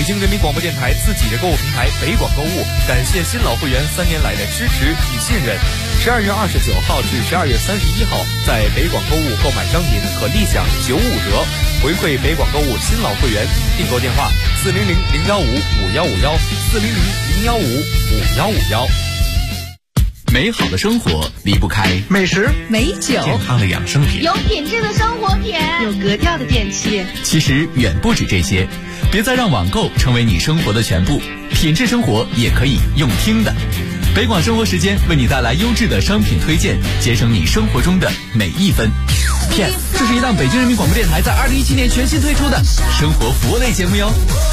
京人民广播电台自己的购物平台北广购物，感谢新老会员3年来的支持与信任。12月29号至12月31号，在北广购物购买商品可立享95折，回馈北广购物新老会员。订购电话400-015-5151，400-015-5151。 美好的生活离不开美食、 美酒、 健康的养生品， 有品质的生活品， 有格调的电器。 其实远不止这些，别再让网购成为你生活的全部，品质生活也可以用听的。北广生活时间为你带来优质的商品推荐，节省你生活中的每一分。片，这是一档北京人民广播电台在2017年全新推出的生活服务类节目哟。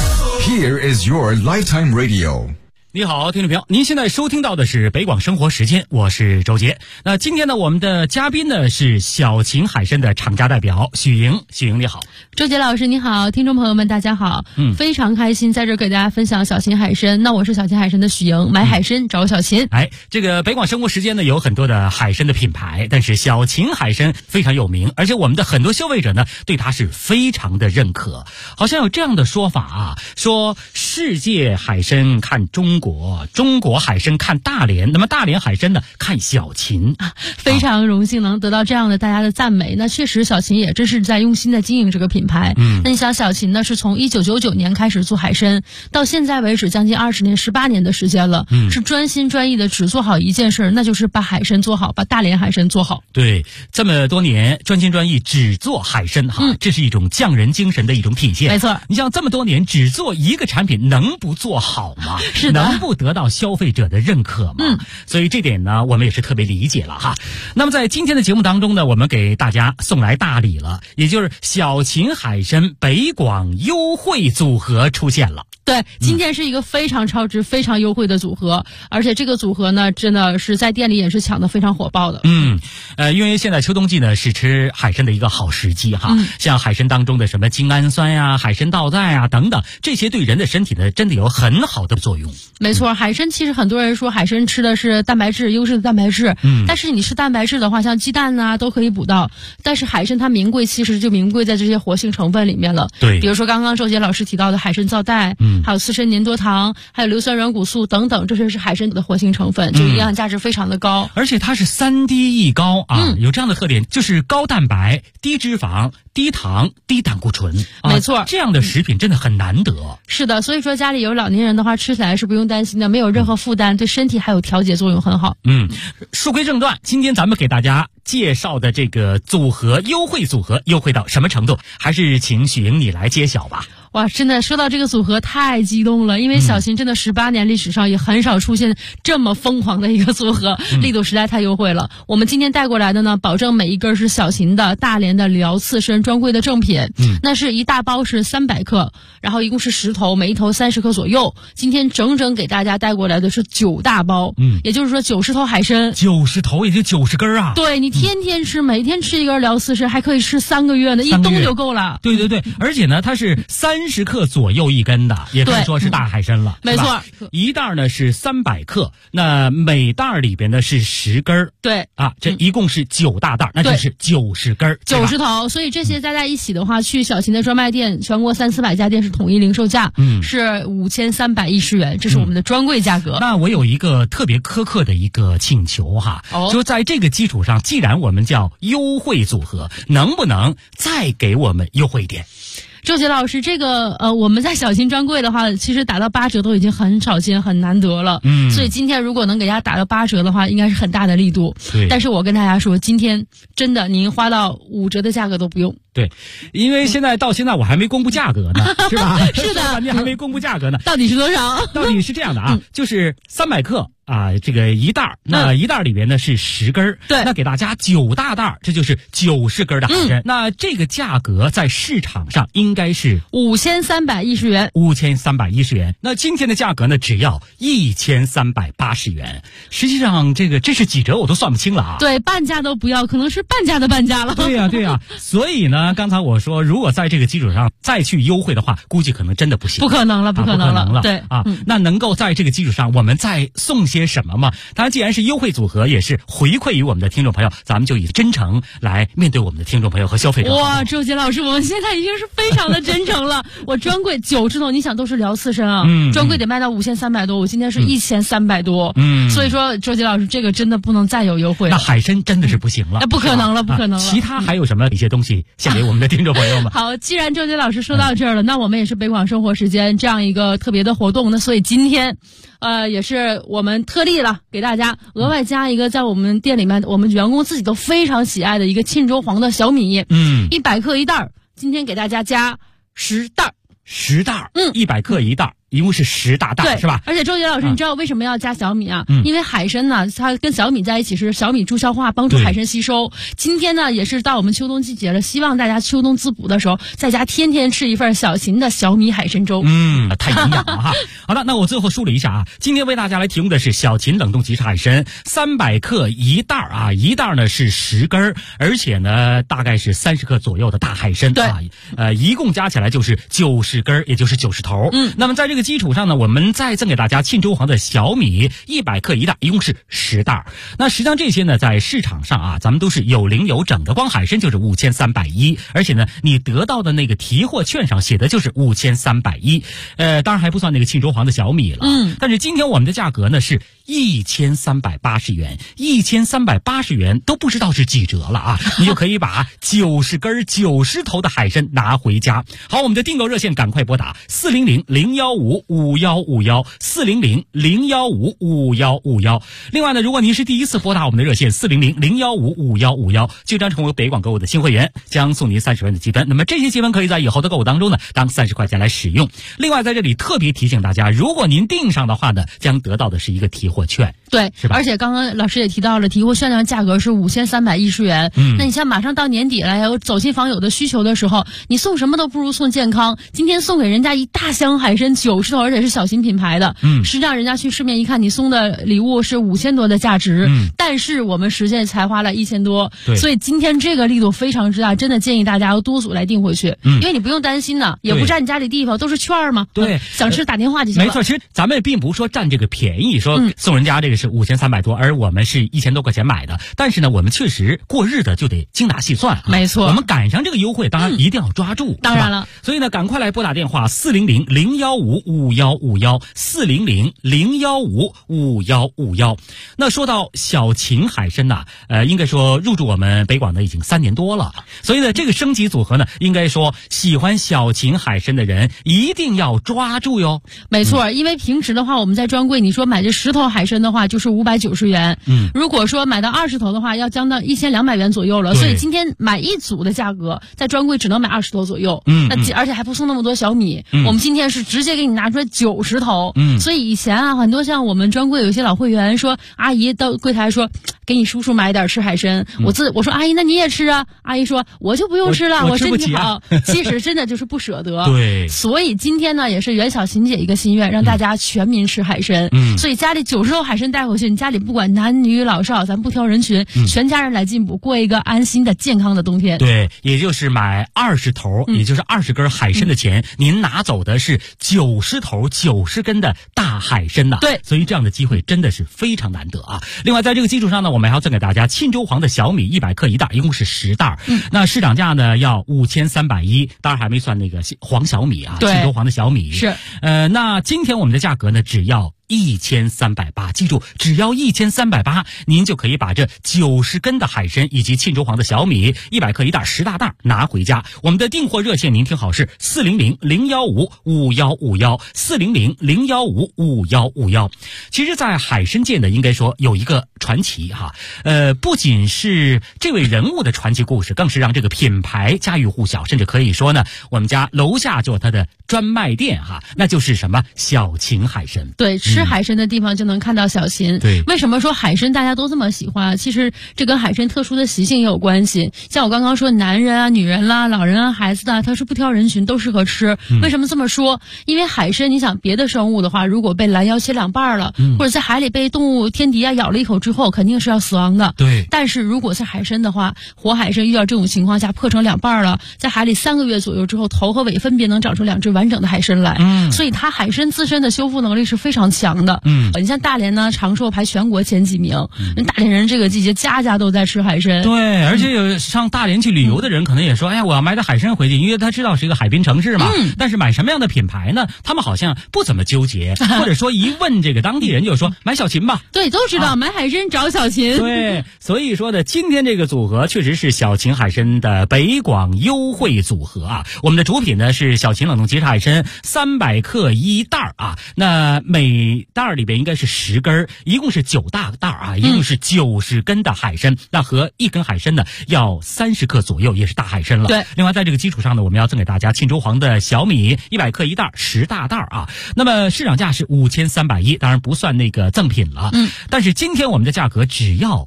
Here is your lifetime radio。 你好，听众朋友，您现在收听到的是北广生活时间，我是周杰。那今天呢，我们的嘉宾呢是小秦海参的厂家代表许莹。许莹你好。 周杰老师你好，听众朋友们大家好。非常开心在这给大家分享小秦海参。那我是小秦海参的许莹，买海参找小秦。 这个北广生活时间呢有很多的海参的品牌，但是小秦海参非常有名，而且我们的很多消费者呢对它是非常的认可。好像有这样的说法啊，说世界海参看中国，中国海参看大连，那么大连海参呢看小秦。 非常荣幸能得到这样的大家的赞美。那确实小秦也真是在用心的经营这个品牌。那你想小秦呢是从1999年开始做海参，到现在为止将近20年18年的时间了，是专心专意的只做好一件事，那就是把海参做好，把大连海参做好。 对，这么多年专心专意只做海参这是一种匠人精神的一种体现。 没错， 你像这么多年只做一个产品，能不做好吗？ 是的， 能不得到消费者的认可吗？所以这点呢我们也是特别理解了哈。那么在今天的节目当中呢，我们给大家送来大礼了，也就是小秦海参北广优惠组合出现了。 对，今天是一个非常超值非常优惠的组合，而且这个组合呢真的是在店里也是抢得非常火爆的。 因为现在秋冬季呢是吃海参的一个好时机哈。像海参当中的什么精氨酸呀、海参皂苷啊等等，这些对人的身体呢真的有很好的作用。 没错，海参其实很多人说海参吃的是蛋白质，优质的蛋白质。但是你吃蛋白质的话，像鸡蛋啊都可以补到，但是海参它名贵其实就名贵在这些活性成分里面了。 对， 比如说刚刚周杰老师提到的海参皂苷，还有刺参粘多糖，还有硫酸软骨素等等，这些是海参的活性成分，就营养价值非常的高。 而且它是3低一高啊，有这样的特点，就是高蛋白、低脂肪、低糖、低胆固醇。 没错， 这样的食品真的很难得。 是的，所以说家里有老年人的话，吃起来是不用担心的，没有任何负担，对身体还有调节作用很好。 书归正传，今天咱们给大家介绍的这个组合优惠组合优惠到什么程度，还是请许莹你来揭晓吧。 哇，真的说到这个组合太激动了，因为小秦真的18年历史上也很少出现这么疯狂的一个组合，力度实在太优惠了。我们今天带过来的呢，保证每一根是小秦的大连的辽刺参专柜的正品。那是一大包是300克，然后一共是10头，每一头30克左右。今天整整给大家带过来的是9大包，也就是说90头海参 ，90头也就90根啊。 对，你天天吃，每天吃一根辽刺参，还可以吃3个月呢，一冬就够了。 对，而且呢，它是30克左右一根的，也可以说是大海参了。 没错， 一袋呢是300克，那每袋里边呢是10根。 对啊，这一共是9大袋，那就是90根 ，90头。所以这些加在一起的话，去小秦的专卖店，全国300-400家店是统一零售价，是5310元，这是我们的专柜价格。 那我有一个特别苛刻的一个请求哈，就在这个基础上，既然我们叫优惠组合，能不能再给我们优惠一点？ 周杰老师，这个我们在小秦专柜的话，其实打到8折都已经很少见、很难得了。所以今天如果能给大家打到8折的话，应该是很大的力度。 对， 但是我跟大家说，今天真的您花到5折的价格都不用。 对，因为到现在我还没公布价格呢，是吧？ 是的， 你还没公布价格呢。 到底是多少？ 到底是这样的啊，就是300克啊，这个一袋，那一袋里边呢是10根， 对， 那给大家9大袋，这就是90根的海参。那这个价格在市场上应该是 5310元 ，5310元。那今天的价格呢，只要1380元。实际上这是几折我都算不清了啊。 对，半价都不要，可能是半价的半价了。 对呀，所以呢， 呢，刚才我说，如果在这个基础上再去优惠的话，估计可能真的不行， 不可能了，不可能了， 对啊。那能够在这个基础上，我们再送些什么吗？当然，既然是优惠组合，也是回馈于我们的听众朋友，咱们就以真诚来面对我们的听众朋友和消费者。 哇，周杰老师，我们现在已经是非常的真诚了。我专柜90头，你想都是聊刺身啊，专柜得卖到5300多，我今天是1300多，所以说周杰老师这个真的不能再有优惠了。 那海参真的是不行了， 不可能了，不可能了。 其他还有什么一些东西献给我们的听众朋友们？ 好，既然周杰老师说到这儿了，那我们也是北广生活时间这样一个特别的活动，那所以今天也是我们特例了，给大家额外加一个在我们店里面我们员工自己都非常喜爱的一个沁州黄的小米，100克一袋，今天给大家加10袋 ，10袋，100克一袋。一共是10大袋，是吧？ 而且周杰老师，你知道为什么要加小米啊？因为海参呢，它跟小米在一起是小米助消化，帮助海参吸收。今天呢，也是到我们秋冬季节了，希望大家秋冬滋补的时候，在家天天吃一份小秦的小米海参粥。 太营养了哈。好的，那我最后梳理一下啊，今天为大家来提供的是小秦冷冻即食海参，300克一袋啊，一袋呢是10根，而且呢大概是30克左右的大海参啊，一共加起来就是90根，也就是90头。那么在这个基础上呢，我们再赠给大家沁州黄的小米100克一袋，一共是10袋。那实际上这些呢，在市场上啊，咱们都是有零有整的，光海参就是5310，而且呢，你得到的那个提货券上写的就是5310，当然还不算那个沁州黄的小米了。但是今天我们的价格呢是1380元，1380元都不知道是几折了啊！你就可以把90根90头的海参拿回家。好，我们的订购热线赶快拨打400-015-5151，400-015-5151。另外呢，如果您是第一次拨打我们的热线400-015-5151，就将成为北广购物的新会员，将送您30元的积分。那么这些积分可以在以后的购物当中呢，当30块钱来使用。另外在这里特别提醒大家，如果您订上的话呢，将得到的是一个提货券。 对， 是吧？ 而且刚刚老师也提到了，提货券的价格是5310元。那你像马上到年底了，还有走亲访友的需求的时候，你送什么都不如送健康。今天送给人家一大箱海参90头，而且是小型品牌的。实际上人家去市面一看，你送的礼物是5000多的价值，但是我们实际才花了1000多。所以今天这个力度非常之大，真的建议大家要多组来订回去，因为你不用担心呢，也不占你家里地方，都是券嘛。 对， 想吃打电话就行了。 没错，其实咱们并不是说占这个便宜，说送人家这个是5300多，而我们是1000多块钱买的。但是呢，我们确实过日子就得精打细算。 没错， 我们赶上这个优惠，当然一定要抓住。 当然了， 所以呢，赶快来拨打电话400-015-5151，400-015-5151。那说到小秦海参呐，应该说入驻我们北广呢已经3年多了，所以呢，这个升级组合呢，应该说喜欢小秦海参的人一定要抓住哟。 没错，因为平时的话，我们在专柜，你说买这10头海参的话，就是590元。如果说买到20头的话，要将到1200元左右了。所以今天买一组的价格，在专柜只能买20头左右。而且还不送那么多小米。我们今天是直接给你拿出来90头。所以以前啊，很多像我们专柜有一些老会员说，阿姨到柜台说，给你叔叔买点吃海参。我说阿姨，那你也吃啊？阿姨说我就不用吃了，我身体好。其实真的就是不舍得。 对。 所以今天呢，也是袁小琴姐一个心愿，让大家全民吃海参。所以家里90头海参带回去，你家里不管男女老少，咱不挑人群，全家人来进补，过一个安心的健康的冬天。 对，也就是买20头，也就是20根海参的钱，您拿走的是90头90根的大海参呐。 对， 所以这样的机会真的是非常难得啊。另外在这个基础上呢，我们还要赠给大家沁州黄的小米100克一袋，一共是10袋。那市场价呢要5310，当然还没算那个黄小米啊，沁州黄的小米是。 那今天我们的价格呢只要1380，记住，只要1380，您就可以把这90根的海参以及沁州黄的小米100克一袋10大袋拿回家。我们的订货热线您听好是400-015-5151，400-015-5151。其实在海参界呢，应该说有一个传奇哈，不仅是这位人物的传奇故事，更是让这个品牌家喻户晓，甚至可以说呢，我们家楼下就有它的专卖店哈，那就是什么小秦海参。 对，吃吃海参的地方就能看到小芹。 对， 为什么说海参大家都这么喜欢？其实这跟海参特殊的习性也有关系。像我刚刚说，男人啊、女人啦、老人啊、孩子的，它是不挑人群，都适合吃。为什么这么说？因为海参，你想别的生物的话，如果被拦腰切两半了，或者在海里被动物天敌啊咬了一口之后，肯定是要死亡的。 对。 但是如果是海参的话，活海参遇到这种情况下破成两半了，在海里3个月左右之后，头和尾分别能长出2只完整的海参来。所以它海参自身的修复能力是非常强的。你像大连呢，长寿排全国前几名。大连人这个季节家家都在吃海参。 对，而且有上大连去旅游的人可能也说，哎呀，我要买点海参回去，因为他知道是一个海滨城市嘛。但是买什么样的品牌呢？他们好像不怎么纠结，或者说一问这个当地人就说买小芹吧。 对，都知道买海参找小芹。 对，所以说呢，今天这个组合确实是小芹海参的北广优惠组合啊。我们的主品呢是小芹冷冻即食海参300克1袋啊，那每袋里边应该是10根，一共是9大袋啊，一共是90根的海参，那和1根海参呢要30克左右，也是大海参了。 对， 另外在这个基础上呢，我们要赠给大家沁州黄的小米100克1袋10大袋啊，那么市场价是5310，当然不算那个赠品了。但是今天我们的价格只要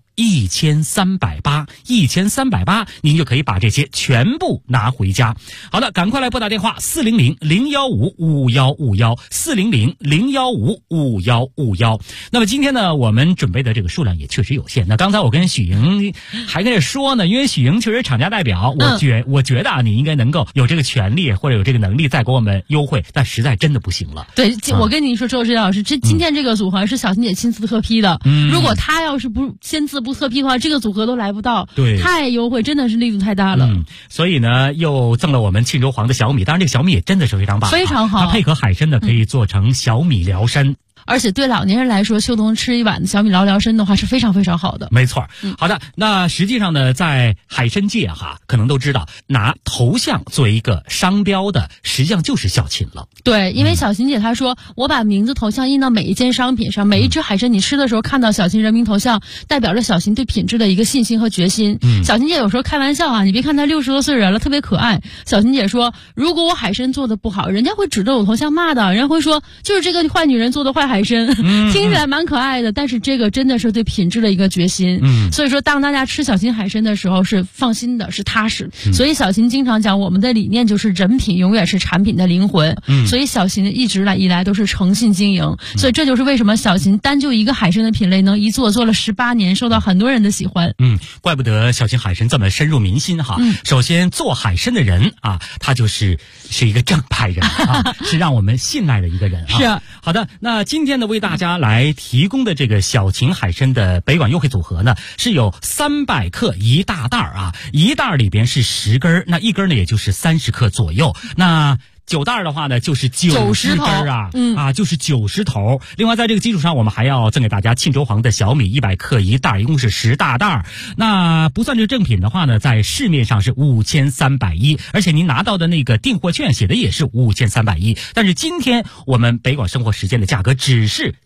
1380，1380，您就可以把这些全部拿回家。好的，赶快来拨打电话400-015-5151，400-015-5151。那么今天呢，我们准备的这个数量也确实有限。那刚才我跟许莹还跟着说呢，因为许莹确实厂家代表，我觉得啊，你应该能够有这个权利或者有这个能力再给我们优惠，但实在真的不行了。 对，我跟你说，周老师，今天这个组合是小芹姐亲自特批的。如果她要是不签字不特批的话，这个组合都来不到。 对， 太优惠，真的是力度太大了。 所以呢，又赠了我们沁州黄的小米，当然这个小米也真的是非常棒， 非常好。 它配合海参呢，可以做成小米辽参。 而且对老年人来说，秋冬吃一碗的小米辽参的话是非常非常好的。 没错。好的，那实际上呢，在海参界可能都知道，拿头像作为一个商标的，实际上就是小芹了。 对，因为小芹姐她说，我把名字头像印到每一件商品上，每一只海参你吃的时候看到小芹人名头像，代表着小芹对品质的一个信心和决心。小芹姐有时候开玩笑你别看她60多岁人了，特别可爱。小芹姐说，如果我海参做的不好，人家会指着我头像骂的，人家会说就是这个坏女人做的坏海参。听起来蛮可爱的，但是这个真的是对品质的一个决心。所以说当大家吃小芹海参的时候是放心的，是踏实。所以小芹经常讲，我们的理念就是人品永远是产品的灵魂。所以小芹一直以来都是诚信经营。所以这就是为什么小芹单就一个海参的品类能一做了18年，受到很多人的喜欢。 怪不得小芹海参这么深入民心首先做海参的人他是一个正派人是让我们信赖的一个人是。 好的，那今天呢为大家来提供的这个小芹海参的北广优惠组合呢，是有300克1大袋一袋里边是10根，那一根呢也就是30克左右。那9袋的话呢，就是90根就是90头。另外，在这个基础上，我们还要赠给大家沁州黄的小米100克1袋，一共是10大袋。那不算这个正品的话呢，在市面上是5310，而且您拿到的那个订货券写的也是5310。但是今天我们北广生活时间的价格只是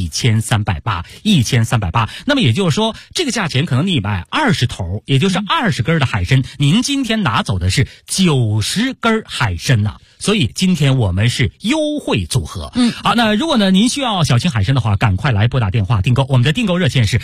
1380，1380。那么也就是说，这个价钱可能你买20头，也就是20根的海参，您今天拿走的是90根海参呐。所以今天我们是优惠组合。好，那如果呢您需要小芹海参的话，赶快来拨打电话订购。我们的订购热线是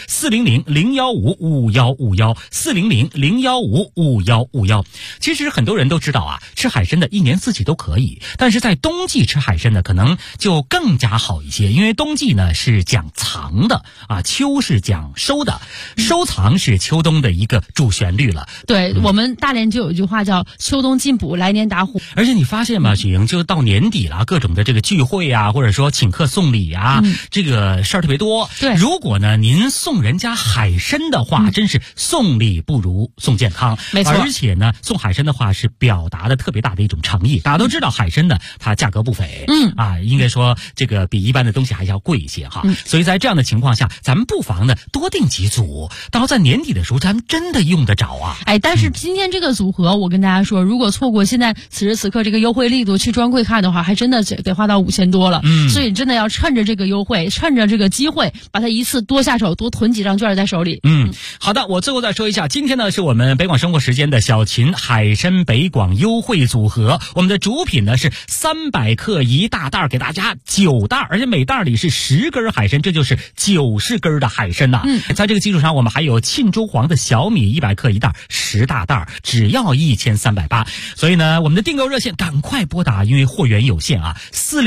400-015-5151，400-015-5151。其实很多人都知道吃海参的一年四季都可以，但是在冬季吃海参呢，可能就更加好一些，因为冬季呢是讲藏的秋是讲收的，收藏是秋冬的一个主旋律了。 对，我们大连就有一句话叫秋冬进补，来年打虎。 而且你发现吗，许莹，就到年底了，各种的这个聚会或者说请客送礼这个事儿特别多。 对， 如果呢您送人家海参的话，真是送礼不如送健康。 没错， 而且呢送海参的话是表达的特别大的一种诚意。大家都知道海参呢它价格不菲，应该说这个比一般的东西还要贵一些所以在这样的情况下，咱们不妨呢多订几组，到在年底的时候咱们真的用得着但是今天这个组合我跟大家说，如果错过现在此时此刻这个优惠力度去专柜看的话，还真的得花到5000多了。所以真的要趁着这个优惠，趁着这个机会，把它一次多下手，多囤几张券在手里。 好的，我最后再说一下，今天呢是我们北广生活时间的小秦海参北广优惠组合，我们的主品呢是300克一大袋，给大家9袋，而且每袋里是10根海参，这就是90根的海参呐。在这个基础上，我们还有沁州黄的小米100克一袋，10大袋，只要1380。所以呢，我们的订购热线赶快拨打，因为货源有限啊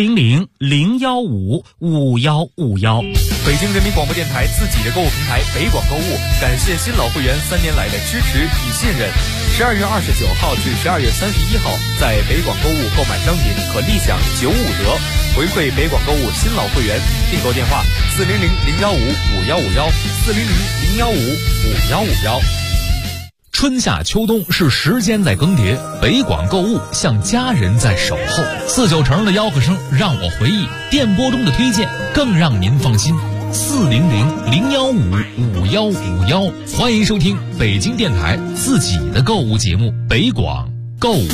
，400-015-5151。 北京人民广播电台自己的购物平台北广购物，感谢新老会员3年来的支持与信任。12月29号至12月31号，在北广购物购买商品可立享95折，回馈北广购物新老会员。订购电话400-015-5151，400-015-5151。 春夏秋冬是时间在更迭，北广购物像家人在守候。49成的吆喝声让我回忆，电波中的推荐更让您放心。400-015-5151，欢迎收听北京电台自己的购物节目北广购物。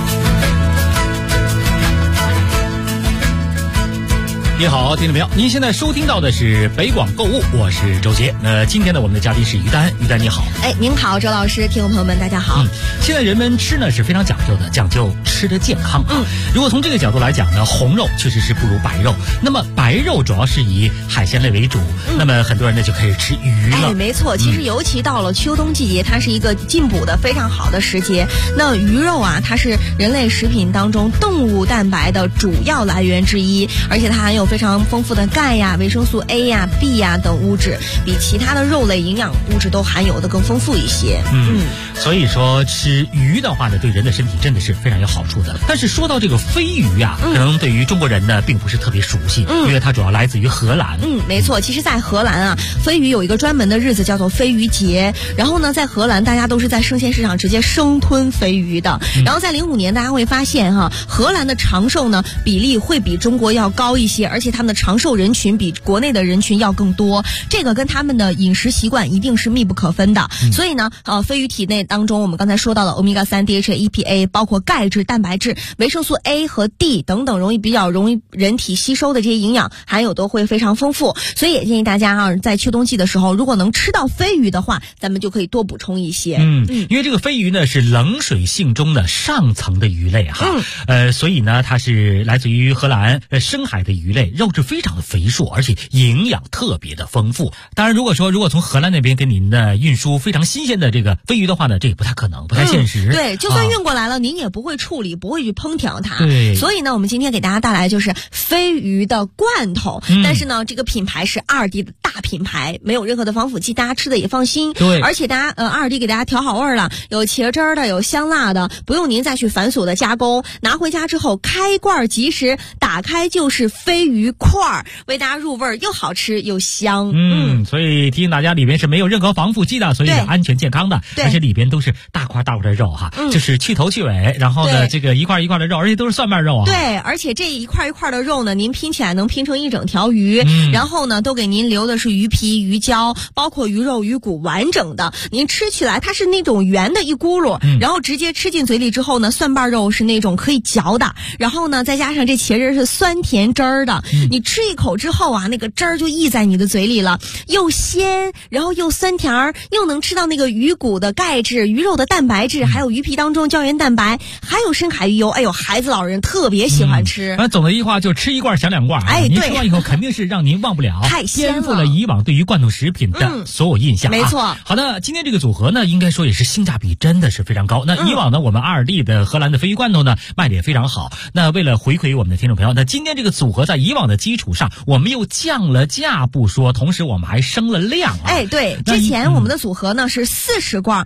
你好，听众朋友，您现在收听到的是北广购物，我是周杰。今天呢，我们的嘉宾是于丹，于丹你好。 您好，周老师，听众朋友们，大家好。 现在人们吃呢是非常讲究的，讲究吃的健康啊。如果从这个角度来讲呢，红肉确实是不如白肉。那么白肉主要是以海鲜类为主，那么很多人呢就开始吃鱼了。 没错，其实尤其到了秋冬季节，它是一个进补的非常好的时节。那鱼肉啊，它是人类食品当中动物蛋白的主要来源之一，而且它含有非常丰富的钙呀、维生素 A 呀、B 呀等物质，比其他的肉类营养物质都含有的更丰富一些。 所以说吃鱼的话呢，对人的身体真的是非常有好处的。但是说到这个飞鱼啊，可能对于中国人呢并不是特别熟悉，因为它主要来自于荷兰。 没错，其实在荷兰啊，飞鱼有一个专门的日子叫做飞鱼节。然后呢，在荷兰大家都是在生鲜市场直接生吞飞鱼的。然后在05年大家会发现荷兰的长寿呢比例会比中国要高一些，而且他们的长寿人群比国内的人群要更多，这个跟他们的饮食习惯一定是密不可分的。所以呢，飞鱼体内当中我们刚才说到的欧米伽3、DHA、EPA， 包括钙质、蛋白质、维生素 A 和 D 等等比较容易人体吸收的这些营养含有都会非常丰富。所以也建议大家在秋冬季的时候，如果能吃到飞鱼的话，咱们就可以多补充一些。 因为这个飞鱼呢是冷水性中的上层的鱼类所以呢它是来自于荷兰深海的鱼类，肉质非常的肥硕，而且营养特别的丰富。当然如果从荷兰那边给您的运输非常新鲜的这个飞鱼的话呢，这也不太可能，不太现实。 对，就算运过来了，您也不会处理，不会去烹调它。 对， 所以呢，我们今天给大家带来就是飞鱼的罐头，但是呢，这个品牌是2D的大品牌，没有任何的防腐剂，大家吃的也放心。 对， 而且大家2D 给大家调好味了，有茄汁的，有香辣的，不用您再去繁琐的加工。拿回家之后，开罐即食，打开就是飞鱼块，为大家入味，又好吃又香。 所以提醒大家，里边是没有任何防腐剂的，所以是安全健康的，而且里边都是大块大块的肉就是去头去尾，然后呢这个一块一块的肉，而且都是蒜瓣肉对，而且这一块一块的肉呢，您拼起来能拼成一整条鱼，然后呢都给您留的是鱼皮、鱼胶，包括鱼肉、鱼骨完整的，您吃起来它是那种圆的一咕噜，然后直接吃进嘴里之后呢，蒜瓣肉是那种可以嚼的，然后呢再加上这茄汁是酸甜汁儿的，你吃一口之后啊，那个汁儿就溢在你的嘴里了，又鲜，然后又酸甜儿，又能吃到那个鱼骨的钙质、鱼肉的蛋白质，还有鱼皮当中胶原蛋白，还有深海鱼油。哎呦，孩子老人特别喜欢吃。 总的一句话就吃一罐想两罐。您吃完以后肯定是让您忘不了， 太鲜了， 颠覆了以往对于罐头食品的所有印象。 没错。 好的，今天这个组合呢，应该说也是性价比真的是非常高。那以往呢，我们2D的荷兰的飞鱼罐头呢卖的也非常好。那为了回馈我们的听众朋友，那今天这个组合在以往的基础上，我们又降了价不说，同时我们还升了量对，之前我们的组合呢是40罐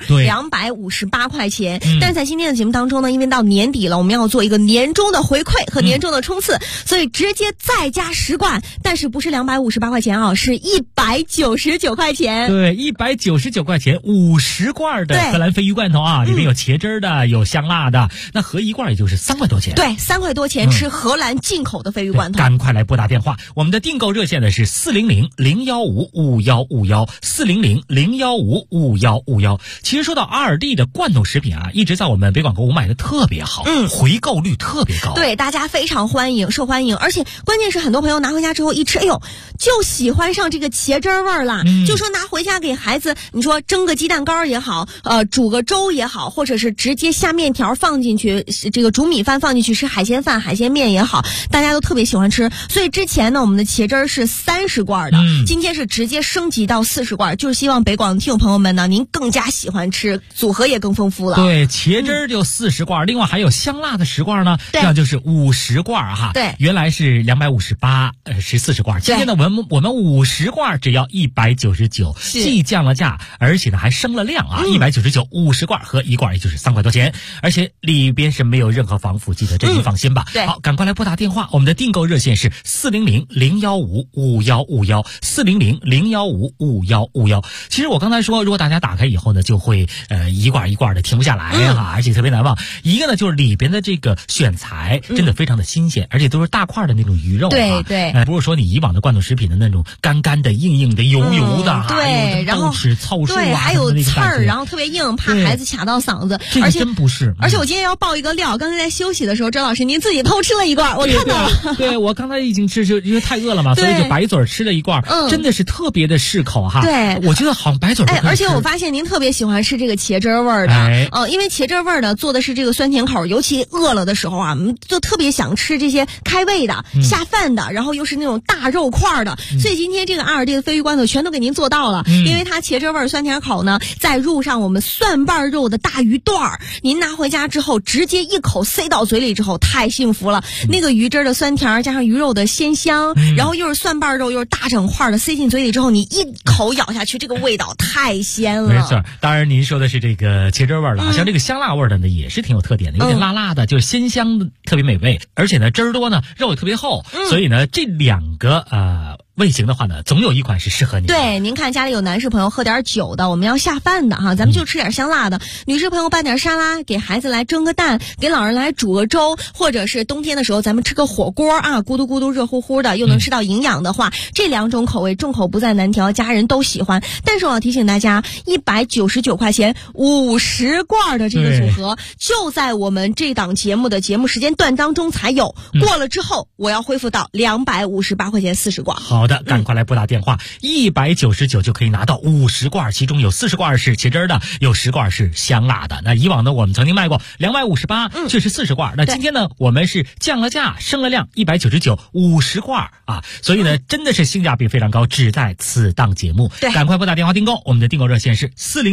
，258块钱。但是在今天的节目当中呢，因为到年底了，我们要做一个年终的回馈和年终的冲刺，所以直接再加10罐，但是不是258块钱是199块钱。 对，199块钱50罐的荷兰飞鱼罐头里面有茄汁的，有香辣的，那合一罐也就是3块多钱。 对，3块多钱吃荷兰进口的飞鱼罐头。 赶快来拨打电话，我们的订购热线呢是400-015-5151，400-015-5151。其实说到阿尔蒂的罐头食品啊，一直在我们北广购物卖的特别好，回购率特别高。 对，大家非常受欢迎，而且关键是很多朋友拿回家之后一吃，哎呦，就喜欢上这个茄汁味儿了。就说拿回家给孩子，你说蒸个鸡蛋糕也好，煮个粥也好，或者是直接下面条放进去，这个煮米饭放进去吃海鲜饭、海鲜面也好，大家都特别喜欢吃。所以之前呢，我们的茄汁是30罐的，今天是直接升级到40罐，就是希望北广的听友朋友们呢，您更加喜欢吃，组合也更丰富了。 对，茄汁就40罐，另外还有香辣的10罐呢，这样就是50罐哈。 对， 原来是258，是40罐，今天呢我们50罐只要199，既降了价，而且呢还升了量啊，199，50罐和1罐也就是3块多钱，而且里边是没有任何防腐剂的，这您放心吧。 对， 好，赶快来拨打电话，我们的订购热线是400-015-5151，400-015-5151。其实我刚才说，如果大家打开以后呢，就会一罐一罐的停不下来哈，而且特别难忘。一个呢就是里边的这个选材真的非常的新鲜，而且都是大块的那种鱼肉。 对， 不是说你以往的罐头食品的那种干干的、硬硬的、油油的， 对，然后糙树啊， 对，还有刺儿，然后特别硬，怕孩子卡到嗓子。 而且真不是。 而且我今天要爆一个料，刚才在休息的时候，周老师您自己偷吃了一罐，我看到了。 对，我刚才已经吃，就因为太饿了嘛，所以就白嘴吃了一罐，真的是特别的适口哈。 对， 我觉得好像白嘴。 而且我发现您特别喜欢吃这个茄汁味儿的，因为茄汁味儿呢做的是这个酸甜口，尤其饿了的时候啊，就特别想吃这些开胃的、下饭的，然后又是那种大肉块的，所以今天这个阿尔蒂的鲱鱼罐头全都给您做到了，因为它茄汁味儿、酸甜口呢，再入上我们蒜瓣肉的大鱼段儿，您拿回家之后直接一口塞到嘴里之后，太幸福了。那个鱼汁的酸甜加上鱼肉的鲜香，然后又是蒜瓣肉又是大整块的，塞进嘴里之后，你一口咬下去，这个味道太鲜了。 没错，当然您说的是这个茄汁味儿的，像这个香辣味儿的呢，也是挺有特点的，有点辣辣的，就是鲜香的，特别美味，而且呢汁儿多呢，肉也特别厚，所以呢这两个味型的话呢，总有一款是适合你的。 对，您看家里有男士朋友喝点酒的，我们要下饭的哈，咱们就吃点香辣的。女士朋友拌点沙拉，给孩子来蒸个蛋，给老人来煮个粥，或者是冬天的时候咱们吃个火锅啊，咕嘟咕嘟热乎乎的，又能吃到营养的话，这两种口味众口不在难调，家人都喜欢。但是我要提醒大家，199块钱50罐的这个组合，就在我们这档节目的节目时间段当中才有，过了之后我要恢复到258块钱40罐。 好的，赶快来拨打电话，199就可以拿到50罐，其中有40罐是茄汁的，有10罐是香辣的。那以往呢，我们曾经卖过258，却是40罐。那今天呢，我们是降了价，升了量，199 50罐啊，所以呢，真的是性价比非常高，只在此档节目。 对， 赶快拨打电话订购，我们的订购热线是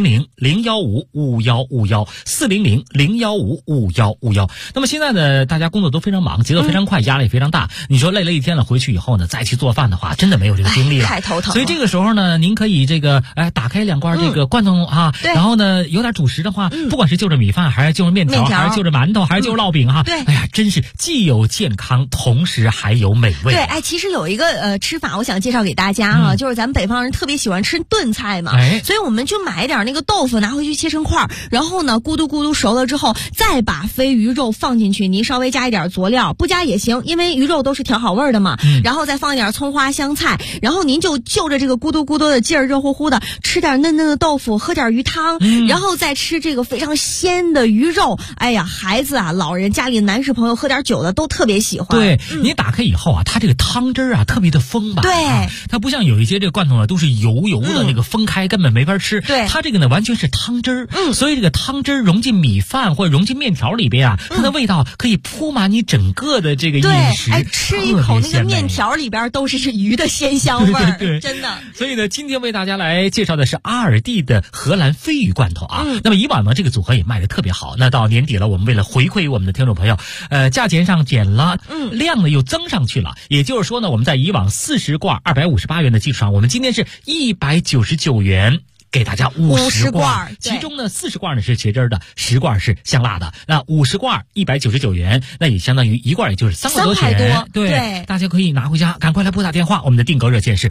400-015-5151，400-015-5151。那么现在呢，大家工作都非常忙，节奏非常快，压力非常大。你说累了一天了，回去以后呢，再去做饭的话，真的没有这个精力了， 太头疼了。 所以这个时候呢，您可以打开2罐这个罐头啊，然后呢有点主食的话，不管是就着米饭，还是就着面条，还是就着馒头，还是就着烙饼哈， 对， 哎呀，真是既有健康，同时还有美味。 对，其实有一个吃法，我想介绍给大家啊，就是咱们北方人特别喜欢吃炖菜嘛，所以我们就买一点那个豆腐，拿回去切成块，然后呢咕嘟咕嘟熟了之后，再把鲱鱼肉放进去，您稍微加一点佐料，不加也行，因为鱼肉都是调好味的嘛，然后再放一点葱花香菜，然后您就着这个咕嘟咕嘟的劲儿，热乎乎的，吃点嫩嫩的豆腐，喝点鱼汤，然后再吃这个非常鲜的鱼肉。哎呀，孩子啊，老人，家里的男士朋友喝点酒的都特别喜欢。 对，你打开以后啊，它这个汤汁啊特别的丰吧。 对， 它不像有一些这个罐头呢都是油油的，那个分开根本没法吃。 对， 它这个呢完全是汤汁所以这个汤汁融进米饭或者融进面条里边啊，它的味道可以铺满你整个的这个饮食。 对，吃一口那个面条里边都是鱼的鲜香味儿， 对， 真的。 所以呢，今天为大家来介绍的是阿尔蒂的荷兰鲱鱼罐头啊。那么以往呢，这个组合也卖得特别好。那到年底了，我们为了回馈我们的听众朋友，价钱上减了，量呢又增上去了。也就是说呢，我们在以往40罐258元的基础上，我们今天是199元。给大家50罐，其中呢40罐呢是茄汁的，10罐是香辣的。那50罐199元，那也相当于1罐也就是3块多钱。对，大家可以拿回家，赶快来拨打电话，我们的订购热线是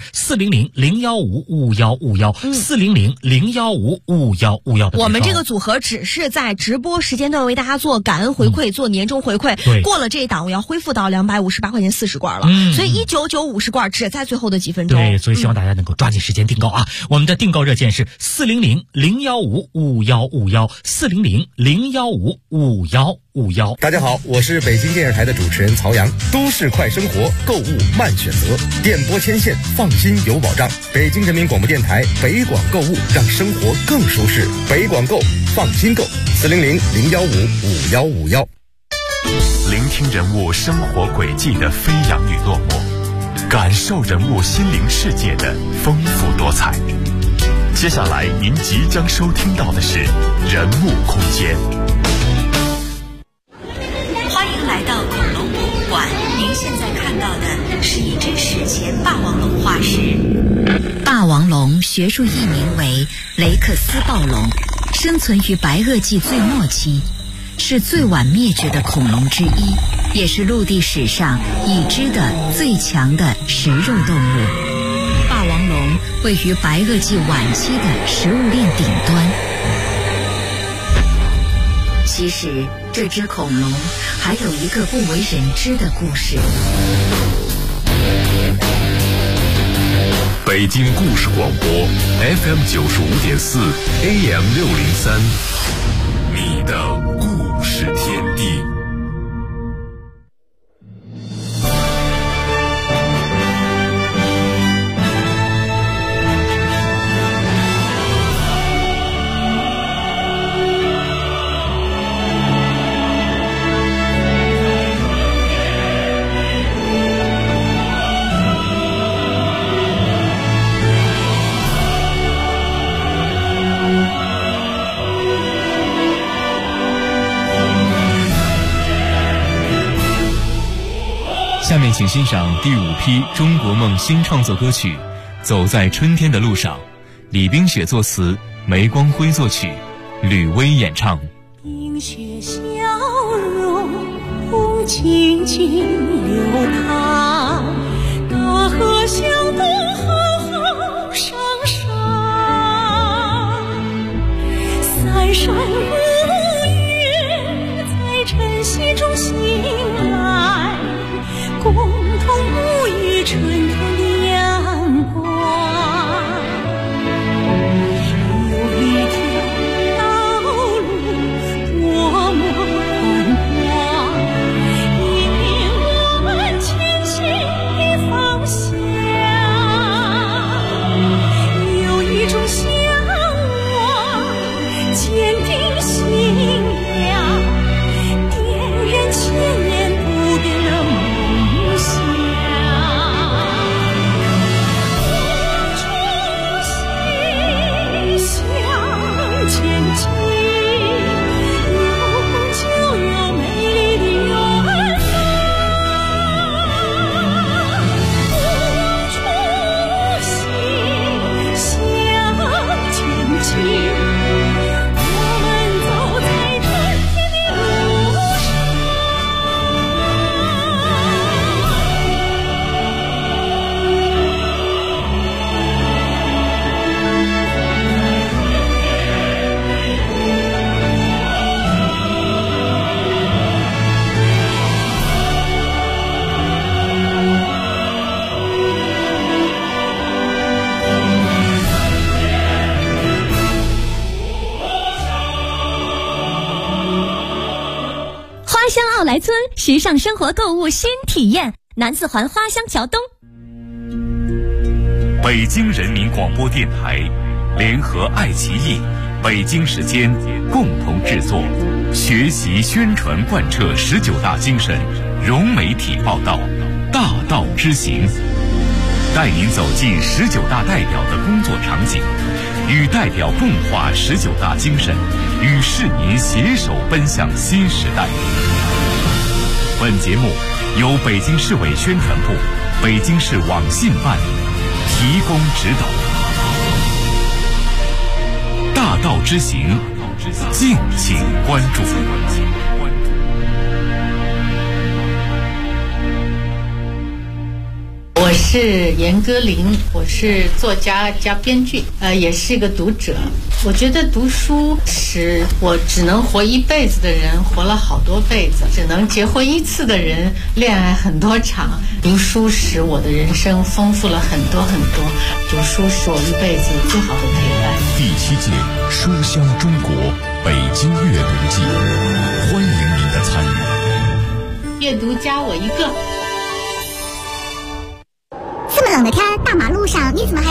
400-015-5151，400-015-5151。 我们这个组合只是在直播时间段为大家做感恩回馈，做年终回馈。 对， 过了这一档，我要恢复到258块钱40罐了。所以199 50罐只在最后的几分钟。 对，所以希望大家能够抓紧时间订购啊！我们的订购热线是 400-015-5151，400-015-5151。 大家好，我是北京电视台的主持人曹阳。都市快生活，购物慢选择，电波牵线，放心有保障。北京人民广播电台北广购物，让生活更舒适。北广购，放心购，400-015-5151。 聆听人物生活轨迹的飞扬与落寞，感受人物心灵世界的丰富多彩。接下来您即将收听到的是人物空间。 欢迎来到恐龙博物馆，您现在看到的是一只史前霸王龙化石。霸王龙学术译名为雷克斯暴龙，生存于白垩纪最末期，是最晚灭绝的恐龙之一，也是陆地史上已知的最强的食肉动物。霸王龙位于白垩纪晚期的食物链顶端。其实这只恐龙还有一个不为人知的故事。 北京故事广播 FM 95.4 AM 603，你的故事天地。 下面请欣赏第5批中国梦新创作歌曲《走在春天的路上》，李冰雪作词，梅光辉作曲，吕薇演唱。 冰雪消融，风静静流淌，大河向东浩浩汤汤，三山五岳在晨曦中醒来，共同沐浴春天的阳光。有一条道路多么宽广，引领我们前行的方向。有一种向往，坚定信仰，点燃千年不变的梦想。我衷心向前进，有梦就有美丽的远方。我衷心向前进，我们走在春天的路上。 花乡奥莱村时尚生活购物新体验，南四环花乡桥东。 北京人民广播电台联合爱奇艺、北京时间共同制作，学习宣传贯彻19大精神，融媒体报道，大道之行，带您走进19大代表的工作场景，与代表共话19大精神，与市民携手奔向新时代。本节目由北京市委宣传部、北京市网信办提供指导。大道之行，敬请关注。 我是严歌苓，我是作家加编剧，也是一个读者。我觉得读书使我只能活一辈子的人活了好多辈子，只能结婚一次的人恋爱很多场。读书使我的人生丰富了很多很多，读书是我一辈子最好的陪伴。 第 7届书香中国北京阅读季，欢迎您的参与。 阅读加我一个。 这么冷的天，大马路上你怎么还